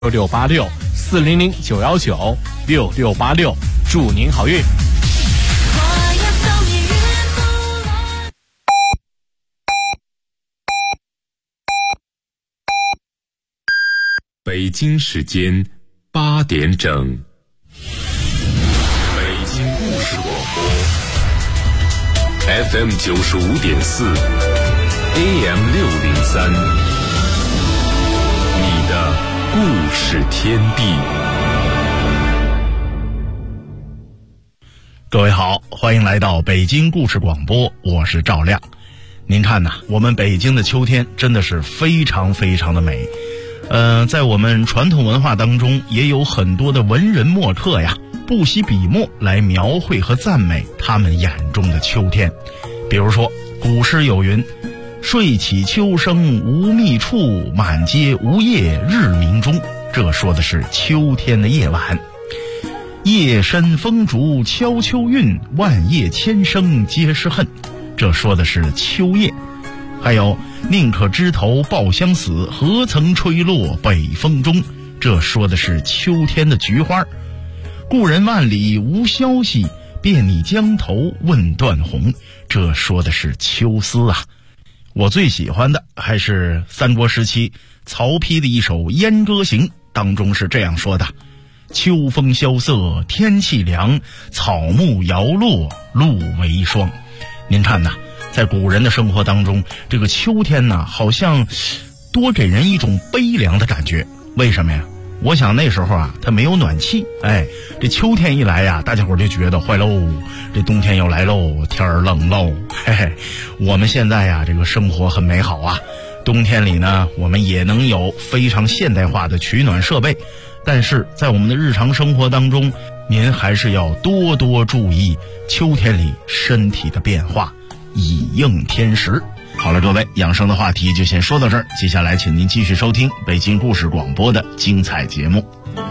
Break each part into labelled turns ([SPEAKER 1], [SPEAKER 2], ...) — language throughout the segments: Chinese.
[SPEAKER 1] 66864009196686，祝您好运。
[SPEAKER 2] 北京时间8点整，北京故事广播 FM 95.4 AM 603，你的故事天地。
[SPEAKER 3] 各位好，欢迎来到北京故事广播，我是赵亮。您看呐，我们北京的秋天真的是非常非常的美。在我们传统文化当中，也有很多的文人墨客呀，不惜笔墨来描绘和赞美他们眼中的秋天。比如说，古诗有云：“睡起秋声无觅处，满街无叶日明中。”这说的是秋天的夜晚。夜深风竹敲秋韵，万叶千声皆是恨。这说的是秋夜。还有宁可枝头抱香死，何曾吹落北风中。这说的是秋天的菊花。故人万里无消息，便拟江头问断鸿。这说的是秋思啊。我最喜欢的还是三国时期曹丕的一首《燕歌行》，当中是这样说的：秋风萧瑟天气凉，草木摇落露为霜。您看呐，在古人的生活当中，这个秋天呢，好像多给人一种悲凉的感觉。为什么呀？我想那时候啊，它没有暖气，这秋天一来呀，大家伙就觉得坏喽，这冬天要来喽，天儿冷喽。我们现在呀，这个生活很美好啊，冬天里呢，我们也能有非常现代化的取暖设备，但是在我们的日常生活当中，您还是要多多注意秋天里身体的变化，以应天时。好了，各位，养生的话题就先说到这儿，接下来请您继续收听北京故事广播的精彩节目。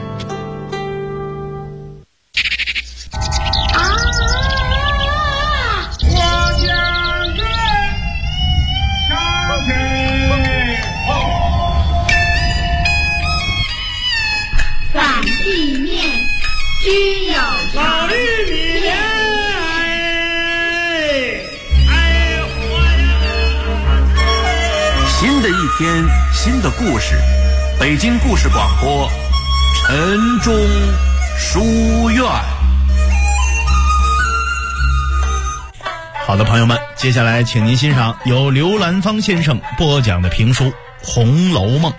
[SPEAKER 4] 反地面居有
[SPEAKER 5] 老玉米莲，
[SPEAKER 6] 新的一天，新的故事，北京故事广播，晨钟书院。
[SPEAKER 3] 好的，朋友们，接下来请您欣赏由刘兰芳先生播讲的评书《红楼梦》。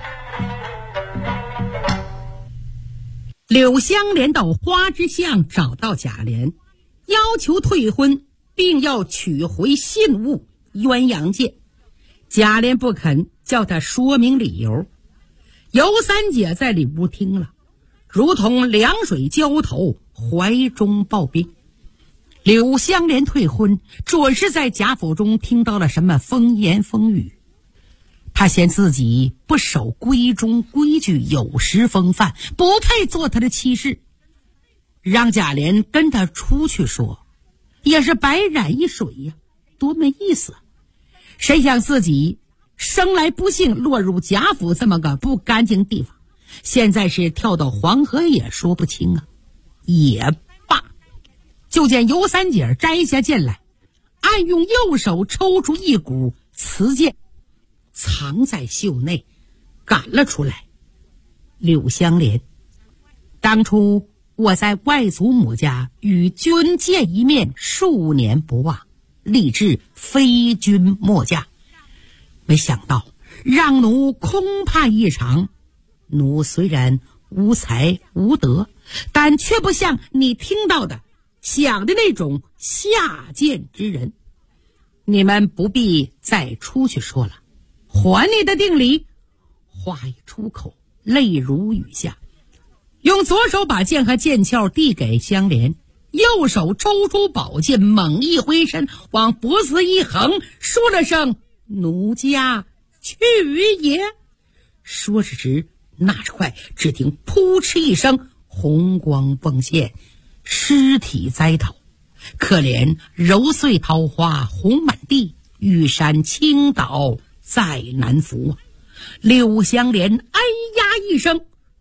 [SPEAKER 7] 柳湘莲到花之巷找到贾琏，要求退婚，并要取回信物鸳鸯戒。贾琏不肯，叫他说明理由。尤三姐在里屋听了，如同凉水浇头，怀中抱冰。柳湘莲退婚，准是在贾府中听到了什么风言风语。他嫌自己不守闺中规矩，有失风范，不配做他的妻室，让贾琏跟他出去说，也是白染一水呀，多没意思。谁想自己生来不幸落入贾府这么个不干净地方，现在是跳到黄河也说不清啊。也罢，就见尤三姐摘下剑来，暗用右手抽出一股瓷剑，藏在袖内，赶了出来。柳湘莲，当初我在外祖母家与君见一面，数年不忘，立志非君莫嫁，没想到让奴空盼一场。奴虽然无才无德，但却不像你听到的想的那种下贱之人。你们不必再出去说了，还你的定礼。话一出口，泪如雨下，用左手把剑和剑鞘递给香莲，右手抽出宝剑，猛一挥身，往脖子一横，说了声奴家去也。说时迟，那时快，只听扑哧一声，红光迸现，尸体栽倒。可怜揉碎桃花红满地，玉山倾倒再难扶。柳湘莲哎呀一声，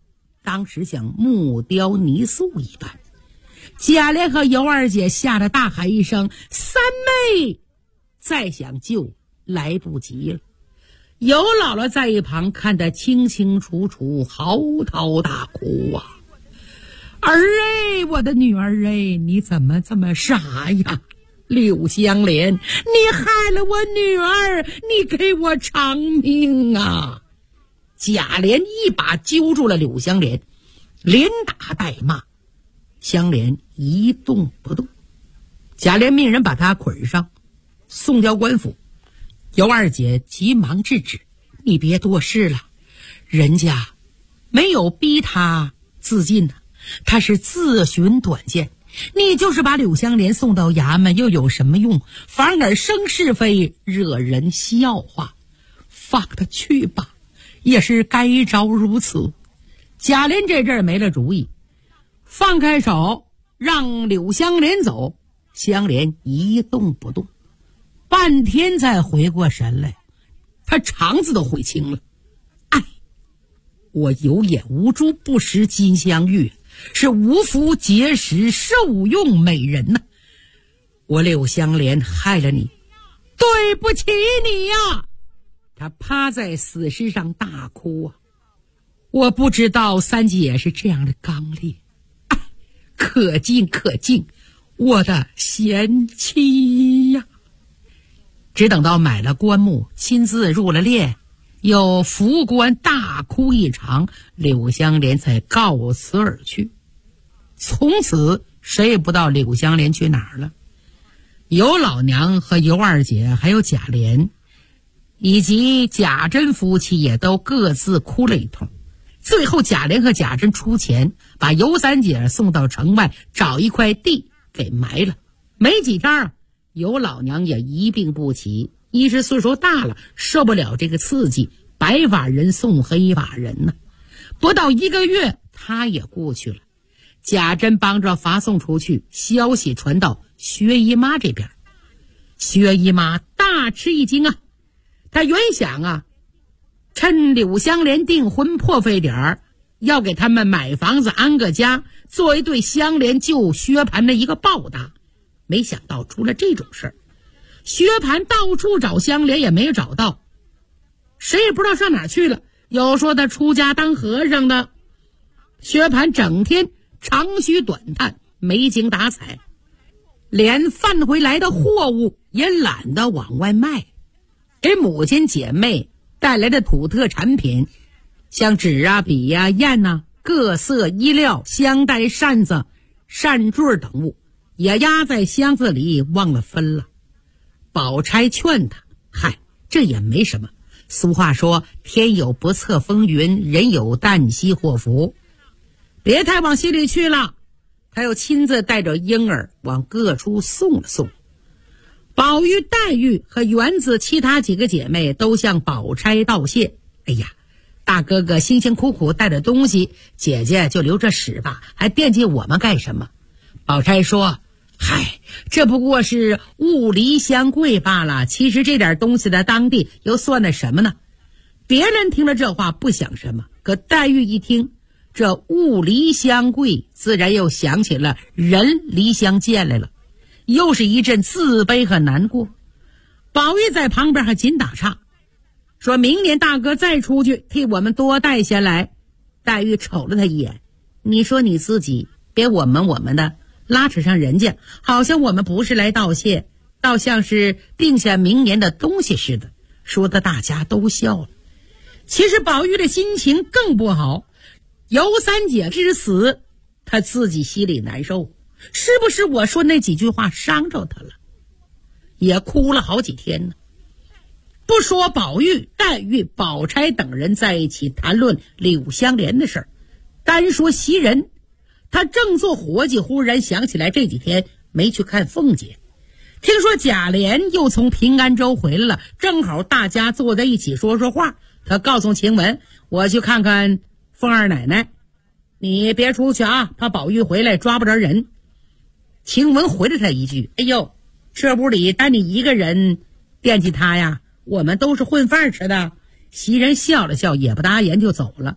[SPEAKER 7] 当时像木雕泥塑一般。贾琏和尤二姐吓得大喊一声：“三妹！”再想救来不及了。尤姥姥在一旁看得清清楚楚，嚎啕大哭啊！儿哎，我的女儿哎，你怎么这么傻呀？柳香莲，你害了我女儿，你给我偿命啊！贾琏一把揪住了柳香莲，连打带骂。香莲一动不动。贾琏命人把他捆上，送交官府。尤二姐急忙制止：“你别多事了，人家没有逼他自尽呢，他是自寻短见。你就是把柳香莲送到衙门又有什么用？反而生是非，惹人笑话。放他去吧，也是该着如此。”贾琏这阵儿没了主意，放开手让柳香莲走，香莲一动不动，半天才回过神来，他肠子都悔青了。哎，我有眼无珠，不识金镶玉，是无福结识受用美人呐！我柳香莲害了你，对不起你呀！他趴在死尸上大哭啊！我不知道三姐是这样的刚烈，哎，可敬可敬，我的贤妻呀！只等到买了棺木，亲自入了殓，又扶棺大哭一场，柳香莲才告辞而去。从此谁也不知道柳香莲去哪儿了。尤老娘和尤二姐还有贾琏以及贾珍夫妻也都各自哭了一通。最后贾琏和贾珍出钱把尤三姐送到城外，找一块地给埋了。没几天尤老娘也一病不起，一是岁数大了，受不了这个刺激，白发人送黑发人呢。不到1个月她也过去了。贾珍帮着发送出去，消息传到薛姨妈这边。薛姨妈大吃一惊啊！她原想趁柳香莲订婚破费点儿，要给他们买房子安个家，作为对香莲救薛蟠的一个报答。没想到出了这种事儿，薛蟠到处找香莲也没有找到，谁也不知道上哪儿去了。有说他出家当和尚的。薛蟠整天长吁短叹，没精打采，连贩回来的货物也懒得往外卖。给母亲姐妹带来的土特产品，像纸啊、笔啊、砚啊、各色衣料、香袋、扇子、扇坠等物，也压在箱子里忘了分了。宝钗劝他：“嗨，这也没什么。俗话说，天有不测风云，人有旦夕祸福，别太往心里去了。”他又亲自带着婴儿往各处送了送。宝玉、黛玉和园子其他几个姐妹都向宝钗道谢：“哎呀，大哥哥辛辛苦苦带的东西，姐姐就留着使吧，还惦记我们干什么？”宝钗说：“嗨，这不过是物离相贵罢了，其实这点东西的当地又算得什么呢？”别人听了这话不想什么，可黛玉一听这物离相贵，自然又想起了人离相见来了，又是一阵自卑和难过。宝玉在旁边还紧打岔，说明年大哥再出去替我们多带些来。黛玉瞅了他一眼：“你说你自己，别我们的拉扯上人家，好像我们不是来道谢，倒像是定下明年的东西似的。”说的大家都笑了。其实宝玉的心情更不好，尤三姐之死，他自己心里难受，是不是我说那几句话伤着他了？也哭了好几天呢。不说宝玉、黛玉、宝钗等人在一起谈论柳香莲的事儿，单说袭人，他正做活计，忽然想起来这几天没去看凤姐。听说贾琏又从平安州回来了，正好大家坐在一起说说话。他告诉晴雯：“我去看看凤二奶奶，你别出去啊，怕宝玉回来抓不着人。”晴雯回了他一句：“哎呦，这屋里单你一个人惦记他呀，我们都是混饭吃的。”袭人笑了笑，也不答言就走了。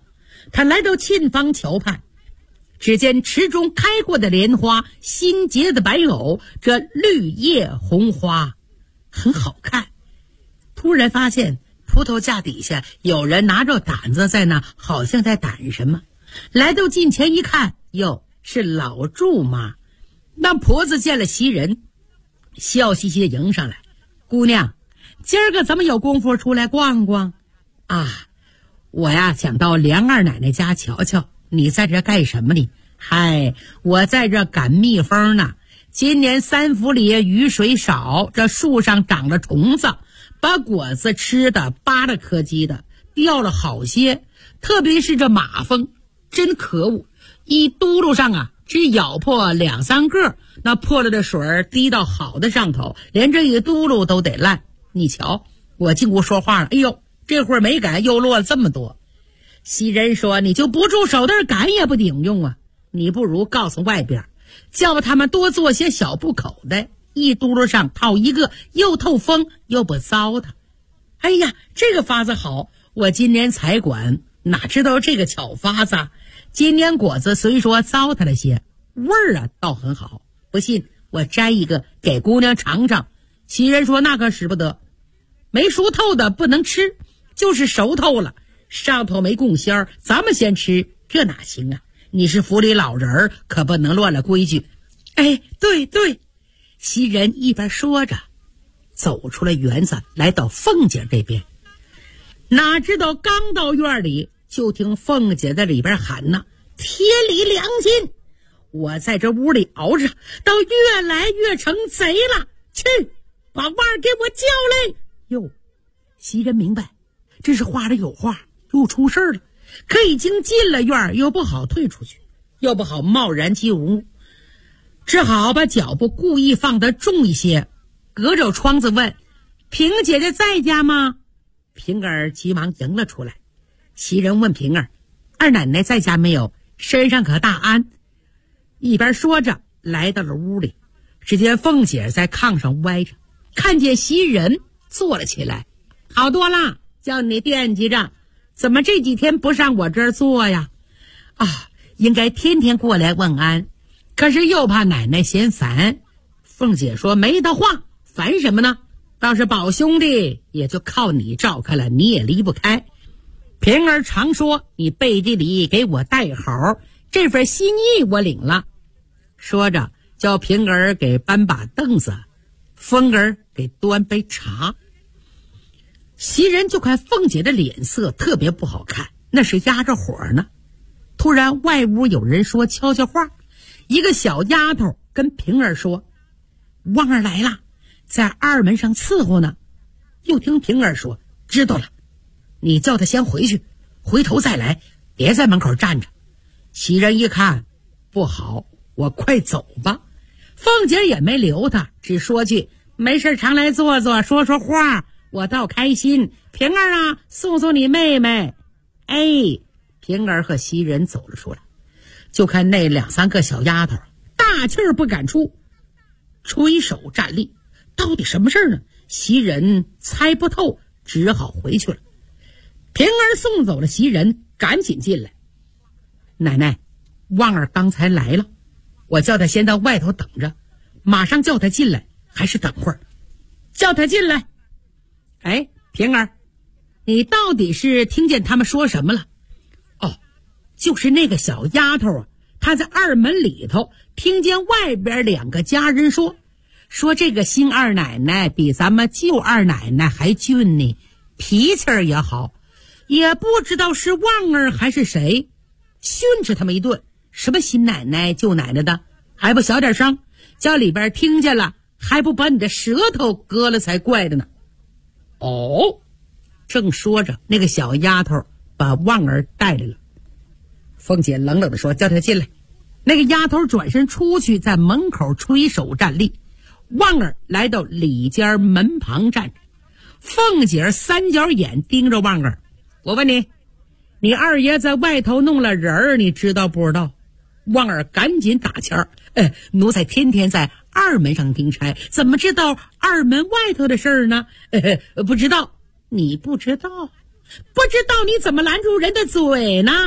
[SPEAKER 7] 他来到沁芳桥畔，只见池中开过的莲花，新结的白藕，这绿叶红花很好看。突然发现葡萄架底下有人拿着掸子在那，好像在掸什么。来到近前一看，哟，是老祝妈。那婆子见了袭人，笑嘻嘻地迎上来：“姑娘，今儿个怎么有功夫出来逛逛啊？我呀想到梁二奶奶家瞧瞧，你在这干什么呢？”“嗨，我在这赶蜜蜂呢。今年三府里雨水少，这树上长了虫子，把果子吃的扒了磕叽的，掉了好些。特别是这马蜂，真可恶，一嘟噜上啊，只咬破2、3个，那破了的水滴到好的上头，连这一嘟噜都得烂。你瞧，我进屋说话了，哎呦，这会儿没赶又落了这么多。”袭人说：“你就不住手，但是赶也不顶用啊！你不如告诉外边，叫他们多做些小布口袋，一嘟噜上套一个，又透风又不糟蹋。”“哎呀，这个法子好，我今年才管，哪知道这个巧法子。今年果子虽说糟蹋了些，味儿啊倒很好。不信我摘一个给姑娘尝尝。”袭人说：“那可使不得，没熟透的不能吃，就是熟透了，上头没供鲜儿，咱们先吃，这哪行啊？你是府里老人儿，可不能乱了规矩。”“哎，对对。”袭人一边说着，走出了园子，来到凤姐这边。哪知道刚到院里，就听凤姐在里边喊呢：“天理良心！我在这屋里熬着，到越来越成贼了，去把腕儿给我叫来！”哟，袭人明白，这是话里有话，又出事了。可已经进了院儿，又不好退出去，又不好贸然进屋，只好把脚步故意放得重一些，隔着窗子问：“平姐姐在家吗？”平儿急忙迎了出来。袭人问平儿：“二奶奶在家没有？身上可大安？”一边说着，来到了屋里，只见凤姐在炕上歪着，看见袭人坐了起来：“好多了，叫你惦记着，怎么这几天不上我这儿坐呀？”“啊，应该天天过来问安，可是又怕奶奶嫌烦。”凤姐说：“没得话，烦什么呢？倒是宝兄弟也就靠你照看了，你也离不开。平儿常说你背地里给我带好，这份心意我领了。”说着叫平儿给搬把凳子，凤儿给端杯茶。袭人就看凤姐的脸色特别不好看，那是压着火呢。突然外屋有人说悄悄话，一个小丫头跟平儿说：“旺儿来了，在二门上伺候呢。”又听平儿说：“知道了，你叫他先回去，回头再来，别在门口站着。”袭人一看不好，我快走吧。凤姐也没留他，只说句：“没事常来坐坐，说说话，我倒开心。平儿啊，送送你妹妹。”哎，平儿和袭人走了出来，就看那2、3个小丫头大气儿不敢出，垂手站立。到底什么事呢？袭人猜不透，只好回去了。平儿送走了袭人，赶紧进来：“奶奶，旺儿刚才来了，我叫他先到外头等着，马上叫他进来，还是等会儿？”“叫他进来。”“哎，平儿，你到底是听见他们说什么了？”“哦，就是那个小丫头啊，她在二门里头听见外边2个家人说这个新二奶奶比咱们旧二奶奶还俊呢，脾气儿也好，也不知道是旺儿还是谁，训斥他们一顿。什么新奶奶旧奶奶的，还不小点声，叫里边听见了，还不把你的舌头割了才怪的呢。”“哦。”正说着，那个小丫头把旺儿带来了。凤姐冷冷地说：“叫她进来。”那个丫头转身出去，在门口垂手站立。旺儿来到里间门旁站着，凤姐3角眼盯着旺儿：“我问你，你二爷在外头弄了人儿，你知道不知道？”旺儿赶紧打签儿：“奴才天天在二门上盯差，怎么知道二门外头的事儿呢？不知道。”“你不知道？不知道你怎么拦住人的嘴呢？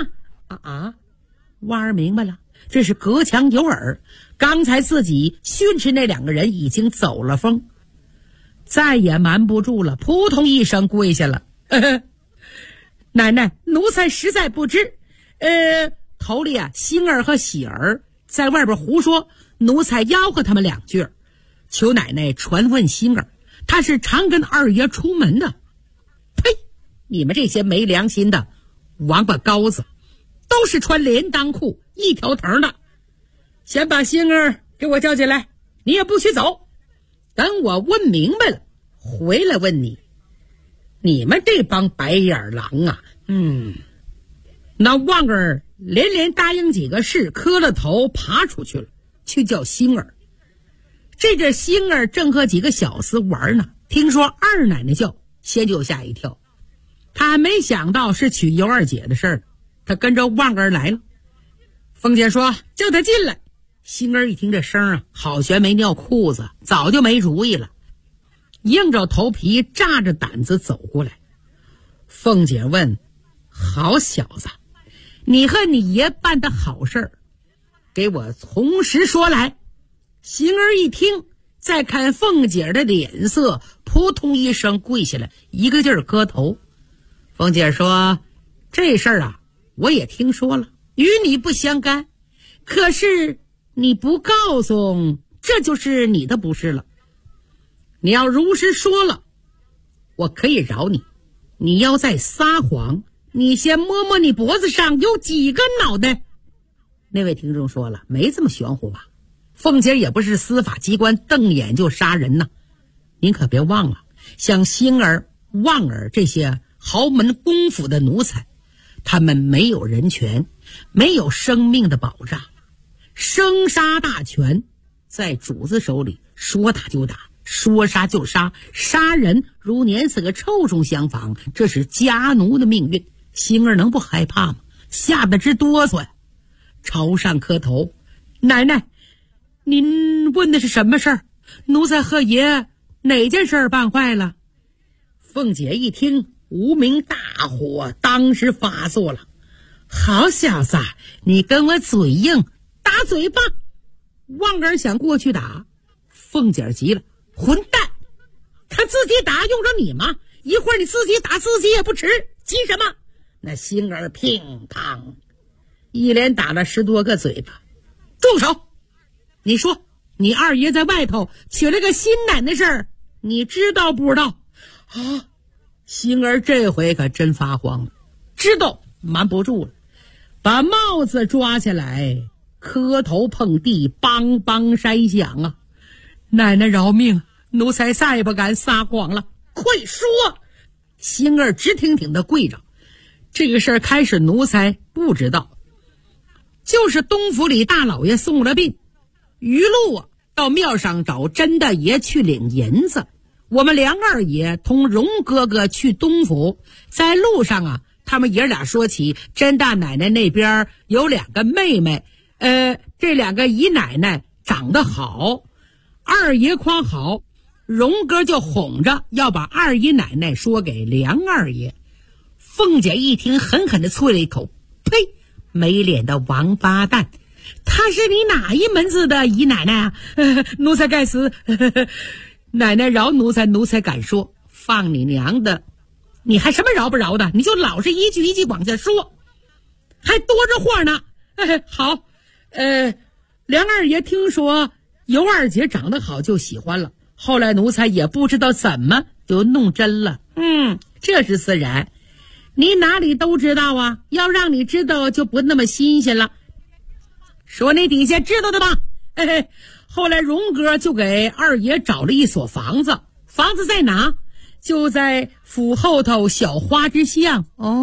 [SPEAKER 7] 旺儿明白了，这是隔墙有耳，刚才自己训斥那2个人已经走了风，再也瞒不住了，扑通一声跪下了。奶奶，奴才实在不知，头里星儿和喜儿在外边胡说，奴才吆喝他们2句，求奶奶传问星儿，他是常跟二爷出门的。呸！你们这些没良心的王八羔子，都是穿连裆裤一条藤的。先把星儿给我叫进来，你也不许走，等我问明白了回来问你。你们这帮白眼狼啊！那旺儿连答应几个事，磕了头爬出去了，去叫星儿。这星儿正和几个小厮玩呢，听说二奶奶叫，先就吓一跳。他还没想到是娶尤二姐的事儿，他跟着旺儿来了。凤姐说叫他进来。星儿一听这声好悬没尿裤子，早就没主意了，硬着头皮炸着胆子走过来。凤姐问：好小子，你和你爷办的好事儿，给我从实说来。星儿一听，再看凤姐的脸色，扑通一声跪下来，一个劲儿磕头。凤姐说：这事儿我也听说了，与你不相干，可是你不告诉，这就是你的不是了。你要如实说了，我可以饶你。你要再撒谎，你先摸摸你脖子上有几个脑袋。那位听众说了，没这么玄乎吧？凤姐也不是司法机关瞪眼就杀人呢。您可别忘了，像星儿、旺儿这些豪门公府的奴才，他们没有人权，没有生命的保障，生杀大权在主子手里，说打就打，说杀就杀，杀人如碾死个臭虫相仿，这是家奴的命运。星儿能不害怕吗？吓得直哆嗦呀，朝上磕头。奶奶，您问的是什么事儿？奴才和爷哪件事儿办坏了？凤姐一听，无名大火当时发作了。好小子，你跟我嘴硬，打嘴巴！旺儿想过去打，凤姐急了，混蛋，他自己打用着你吗？一会儿你自己打自己也不迟，急什么？那星儿乒乓一连打了10多个嘴巴。住手！你说你二爷在外头娶了个新奶奶事儿，你知道不知道？星儿这回可真发慌了，知道瞒不住了，把帽子抓下来，磕头碰地，梆梆山响啊！奶奶饶命，奴才再也不敢撒谎了，快说！星儿直挺挺的跪着。这个事儿开始奴才不知道，就是东府里大老爷送了殡，余禄到庙上找甄大爷去领银子，我们梁二爷同荣哥哥去东府，在路上他们爷俩说起甄大奶奶那边有2个妹妹，这2个姨奶奶长得好，二爷夸好，荣哥就哄着要把二姨奶奶说给梁二爷。凤姐一听，狠狠地啐了一口，呸，没脸的王八蛋，她是你哪一门子的姨奶奶奴才该死奶奶饶奴才，奴才敢说。放你娘的，你还什么饶不饶的？你就老是一句一句往下说，还多着话呢。好，梁二爷听说尤二姐长得好就喜欢了，后来奴才也不知道怎么就弄真了。这是自然，你哪里都知道啊，要让你知道就不那么新鲜了。说你底下知道的吧。后来荣哥就给二爷找了一所房子，房子在哪？就在府后头小花之巷。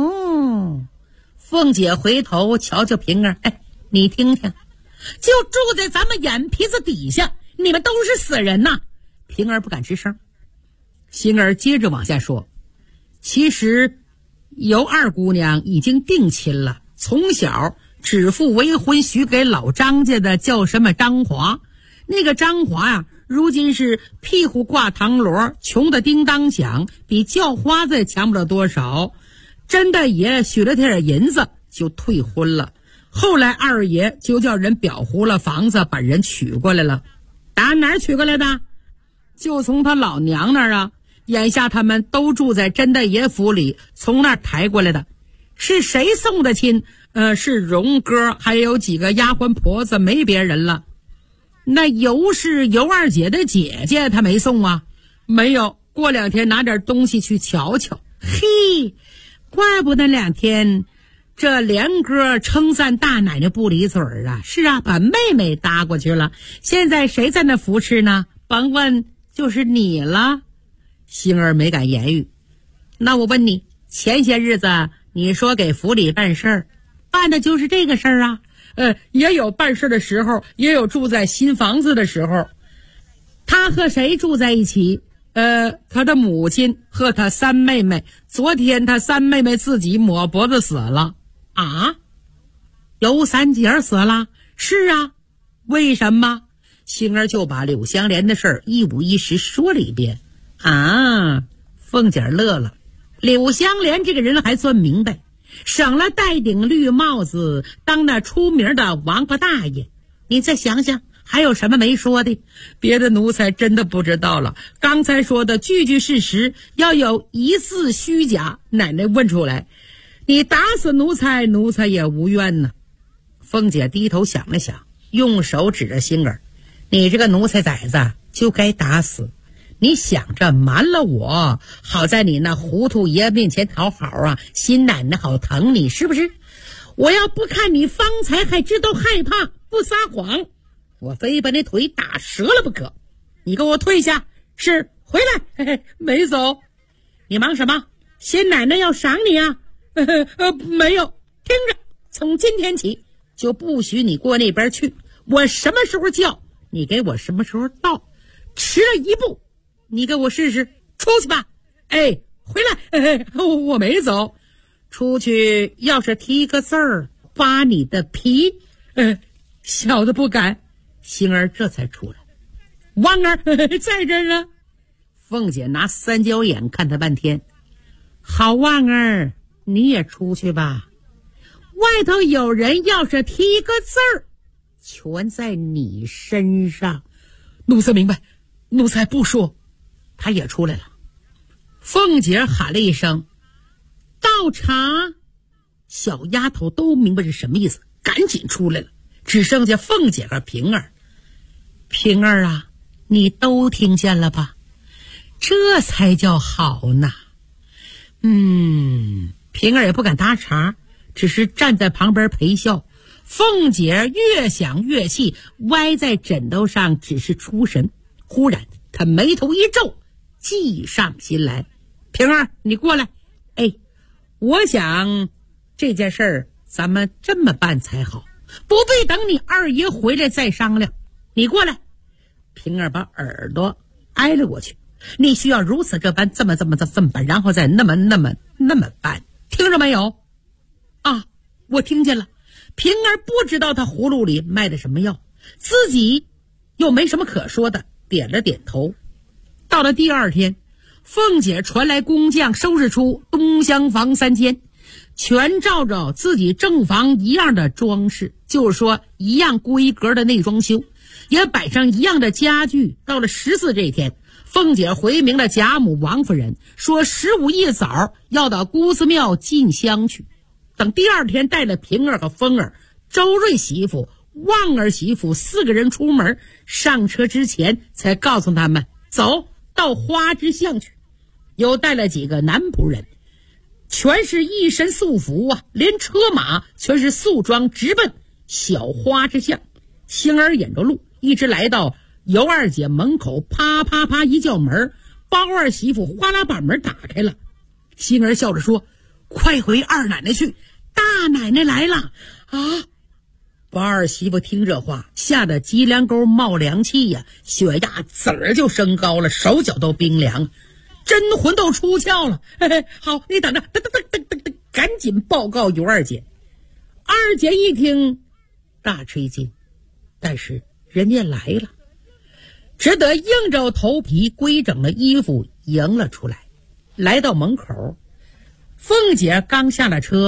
[SPEAKER 7] 凤姐回头瞧瞧平儿，你听听，就住在咱们眼皮子底下，你们都是死人呐！平儿不敢吱声。星儿接着往下说，其实尤二姑娘已经定亲了，从小指腹为婚许给老张家的叫什么张华，那个张华如今是屁股挂糖螺，穷得叮当响，比叫花子也强不了多少。甄大爷许了点银子， 就退婚了。后来二爷就叫人裱糊了房子，把人娶过来了。打哪儿娶过来的？就从他老娘那儿啊。眼下他们都住在甄大爷府里，从那儿抬过来的。是谁送的亲？是荣哥，还有几个丫鬟婆子，没别人了。那尤是尤二姐的姐姐，她没送啊？没有，过2天拿点东西去瞧瞧。嘿，怪不得2天这连哥称赞大奶奶不离嘴儿啊！是啊，把妹妹搭过去了。现在谁在那扶持呢？甭问，就是你了。星儿没敢言语。那我问你，前些日子你说给府里办事儿，办的就是这个事儿啊？也有办事的时候，也有住在新房子的时候。他和谁住在一起？他的母亲和他三妹妹。昨天他三妹妹自己抹脖子死了。啊？尤三姐死了？是啊。为什么？星儿就把柳香莲的事儿一五一十说了一遍。啊，凤姐乐了。柳香莲这个人还算明白，省了戴顶绿帽子当那出名的王八大爷。你再想想还有什么没说的？别的奴才真的不知道了。刚才说的句句事实，要有一字虚假，奶奶问出来，你打死奴才，奴才也无怨呢。凤姐低头想了想，用手指着星儿，你这个奴才崽子就该打死。你想着瞒了我，好在你那糊涂爷面前讨好啊，新奶奶好疼你，是不是？我要不看你方才还知道害怕，不撒谎，我非把你腿打折了不可。你给我退下。是，回来。嘿嘿，没走。你忙什么？新奶奶要赏你啊？没有。听着，从今天起就不许你过那边去，我什么时候叫你给我什么时候到，迟了一步你给我试试。出去吧。哎，回来。我没走。出去要是提个字儿，扒你的皮。小的不敢。星儿这才出来。旺儿在这儿呢。凤姐拿三角眼看他半天。好，旺儿你也出去吧。外头有人要是提个字儿，全在你身上。奴才明白，奴才不说。他也出来了。凤姐喊了一声倒茶，小丫头都明白是什么意思，赶紧出来了。只剩下凤姐和平儿。平儿啊，你都听见了吧？这才叫好呢。平儿也不敢搭茬，只是站在旁边陪笑。凤姐越想越气，歪在枕头上只是出神。忽然她眉头一皱，计上心来。平儿你过来。我想这件事儿咱们这么办才好，不必等你二爷回来再商量。你过来。平儿把耳朵挨了过去。你需要如此这般，这么办，然后再那么办，听着没有？啊，我听见了。平儿不知道他葫芦里卖的什么药，自己又没什么可说的，点了点头。到了第二天，凤姐传来工匠收拾出东厢房3间，全照着自己正房一样的装饰，就是说一样规格的内装修，也摆上一样的家具。到了14这天，凤姐回明了贾母王夫人，说15一早要到姑子庙进香去。等第二天带了平儿和凤儿、周瑞媳妇、旺儿媳妇4个人出门，上车之前才告诉他们走到花之巷去。又带了几个男仆人，全是一身素服啊，连车马全是素装，直奔小花之巷。星儿引着路，一直来到尤二姐门口，啪啪啪一叫门，包二媳妇哗啦把门打开了。星儿笑着说：快回二奶奶去，大奶奶来了啊！包二媳妇听这话，吓得脊梁沟冒凉气呀，血压滋儿就升高了，手脚都冰凉，真魂都出窍了。好，你等着，赶紧报告尤二姐。二姐一听大吃一惊，但是人家来了，只得硬着头皮规整了衣服迎了出来。来到门口，凤姐刚下了车，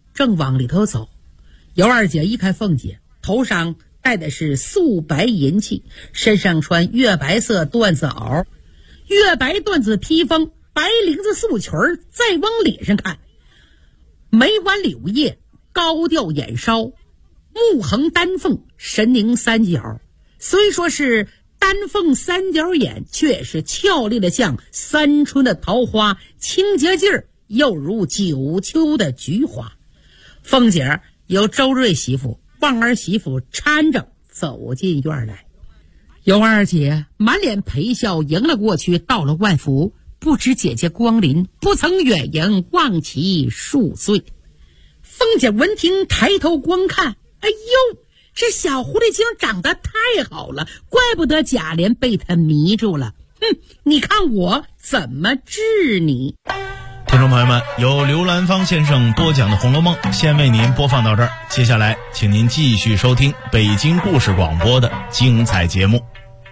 [SPEAKER 7] 正往里头走。尤二姐一看凤姐头上戴的是素白银器，身上穿月白色缎子袄，月白缎子披风，白绫子素裙儿，再往脸上看，眉弯柳叶，高调眼梢，目横丹凤，神凝三角。虽说是丹凤三角眼，却是俏丽的像三春的桃花，清洁劲儿又如九秋的菊花。凤姐儿由周瑞媳妇、旺儿媳妇搀着走进院来，尤二姐满脸陪笑迎了过去，到了万福，不知姐姐光临，不曾远迎，望其数岁。凤姐闻听抬头光看，哎呦，这小狐狸精长得太好了，怪不得贾琏被她迷住了。你看我怎么治你。
[SPEAKER 3] 听众朋友们，由刘兰芳先生播讲的《红楼梦》先为您播放到这儿，接下来请您继续收听北京故事广播的精彩节目。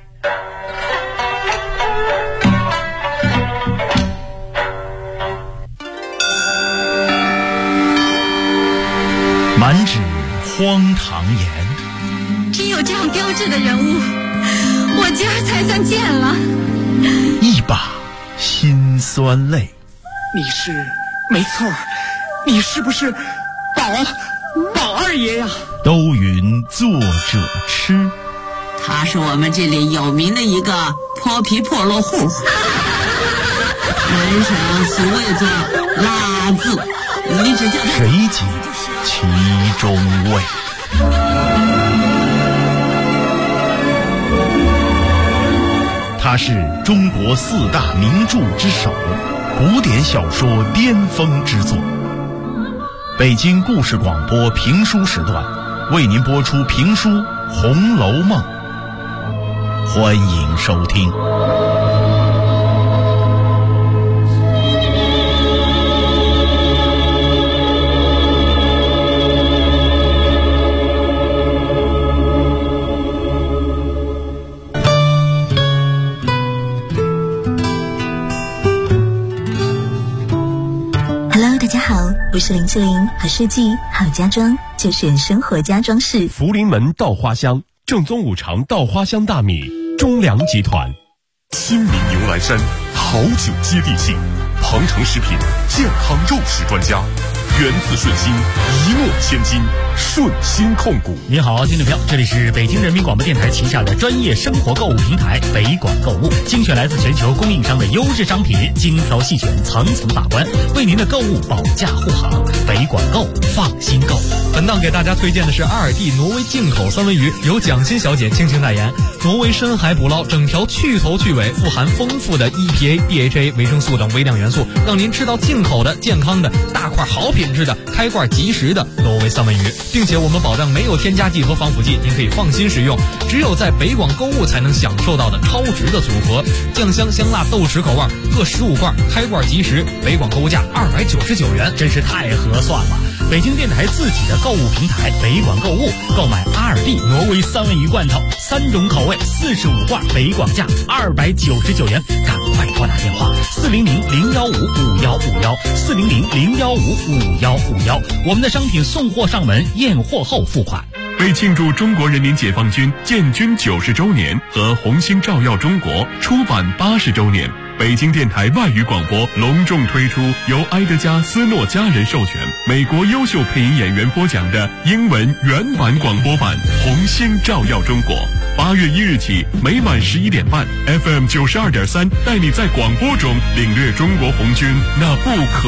[SPEAKER 3] 满纸荒唐言，
[SPEAKER 8] 只有这样标致的人物，我今儿才算见了。
[SPEAKER 3] 一把辛酸泪。
[SPEAKER 9] 你是没错，你是不是宝二爷呀？
[SPEAKER 3] 都云作者痴，
[SPEAKER 10] 他是我们这里有名的一个泼皮破落户，人生所谓作拉字，你只叫他
[SPEAKER 3] 谁解其中味？他是中国4大名著之首，古典小说巅峰之作。北京故事广播评书时段为您播出评书《红楼梦》，欢迎收听。
[SPEAKER 11] 大家好，我是林志玲，好设计好家装就选生活家装饰。
[SPEAKER 2] 福临门稻花香，正宗五常稻花香大米，中粮集团。亲民牛栏山，好酒接地气，鹏程食品健康肉食专家，源自顺心，一诺千金，顺心控股。
[SPEAKER 1] 你好，听众朋友，这里是北京人民广播电台旗下的专业生活购物平台北广购物，精选来自全球供应商的优质商品，精挑细选，层层把关，为您的购物保驾护航。北广购，放心购。
[SPEAKER 12] 本档给大家推荐的是阿尔蒂挪威进口三文鱼，由蒋欣小姐倾情代言。挪威深海捕捞，整条去头去尾，富含丰富的 EPA、DHA、维生素等微量元素，让您吃到进口的、健康的、大块好品质的、开罐即食的挪威三文鱼，并且我们保障没有添加剂和防腐剂，您可以放心使用。只有在北广购物才能享受到的超值的组合，酱香香辣豆豉口味各15罐，开罐即食，北广购物价299元，
[SPEAKER 1] 真是太合算了。北京电台自己的购物平台北广购物，购买阿尔蒂挪威三文鱼罐头，3种口味，45罐，北广价299元，赶快拨打电话400-015-5151，400-015-5151，我们的商品送货上门，验货后付款。
[SPEAKER 2] 为庆祝中国人民解放军建军90周年和红星照耀中国出版80周年，北京电台外语广播隆重推出由埃德加·斯诺家人授权、美国优秀配音演员播讲的英文原版广播版《红星照耀中国》。8月1日起，每晚11点半 ，FM 92.3，带你在广播中领略中国红军那不可